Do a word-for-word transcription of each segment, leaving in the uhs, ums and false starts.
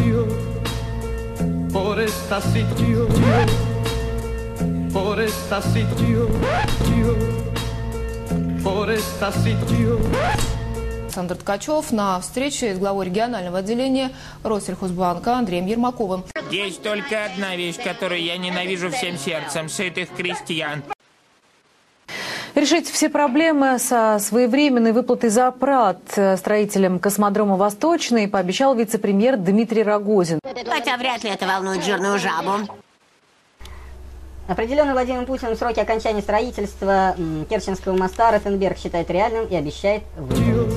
sitio, por esta sitio, por esta sitio, por esta sitio. Александр Ткачев на встрече с главой регионального отделения Россельхозбанка Андреем Ермаковым. Есть только одна вещь, которую я ненавижу всем сердцем – сытых крестьян. Решить все проблемы со своевременной выплатой зарплат строителям космодрома «Восточный» пообещал вице-премьер Дмитрий Рогозин. Хотя вряд ли это волнует жирную жабу. Определенный Владимиром Путиным сроки окончания строительства Керченского моста Ротенберг считает реальным и обещает выполнить.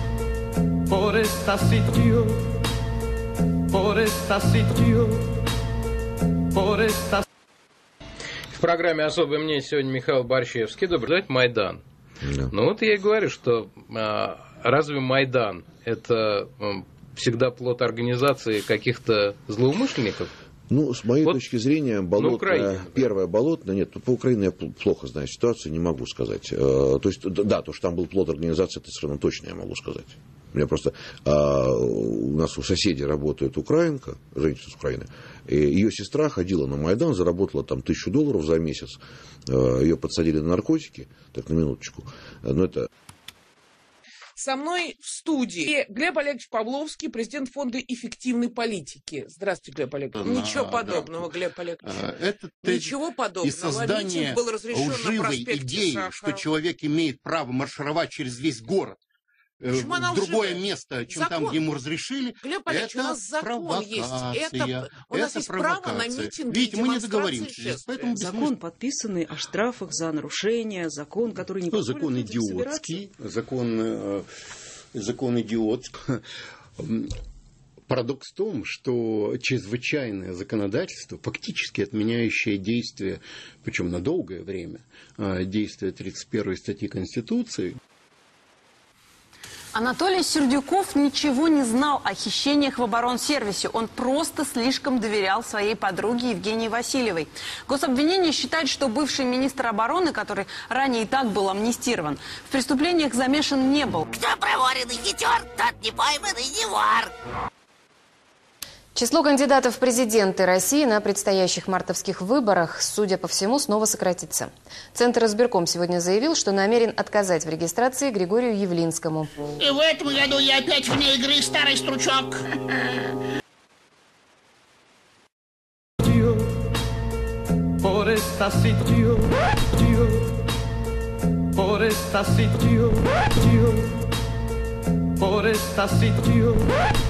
В программе «Особое мнение» сегодня Михаил Борщевский. Добрый день, Майдан. Да. Ну вот я и говорю, что а, разве Майдан – это а, всегда плод организации каких-то злоумышленников? Ну, с моей вот точки зрения, болотная, первая болотная, нет, по Украине я плохо знаю ситуацию, не могу сказать. То есть, да, то, что там был плод организации, это совершенно точно я могу сказать. У меня просто, у нас у соседей работает украинка, женщина с Украины, и ее сестра ходила на Майдан, заработала там тысячу долларов за месяц, ее подсадили на наркотики, так, на минуточку, но это... Со мной в студии Глеб Олегович Павловский, президент фонда эффективной политики. Здравствуйте, Глеб Олегович. Да, Ничего да, подобного, да. Глеб Олегович. Это Ничего подобного. И создание был лживой идеи, Сахарова. Что человек имеет право маршировать через весь город Почему в другое место, чем закон. Там, где ему разрешили, Глеб Олегович, это у нас закон провокация. Есть. Это, у нас это есть провокация. право на митинги. Видите, мы не договоримся. Поэтому закон, подписанный о штрафах за нарушения, закон, который не ну, закон идиотский, закон, закон идиотский. Парадокс в том, что чрезвычайное законодательство, фактически отменяющее действие, причем на долгое время, действие тридцать первой статьи Конституции. Анатолий Сердюков ничего не знал о хищениях в оборонсервисе. Он просто слишком доверял своей подруге Евгении Васильевой. Гособвинение считает, что бывший министр обороны, который ранее и так был амнистирован, в преступлениях замешан не был. Кто проворенный хитер, тот не пойманный не вор. Число кандидатов в президенты России на предстоящих мартовских выборах, судя по всему, снова сократится. Центр избирком сегодня заявил, что намерен отказать в регистрации Григорию Явлинскому. И в этом году я опять вне игры, старый стручок. Por esta sitio,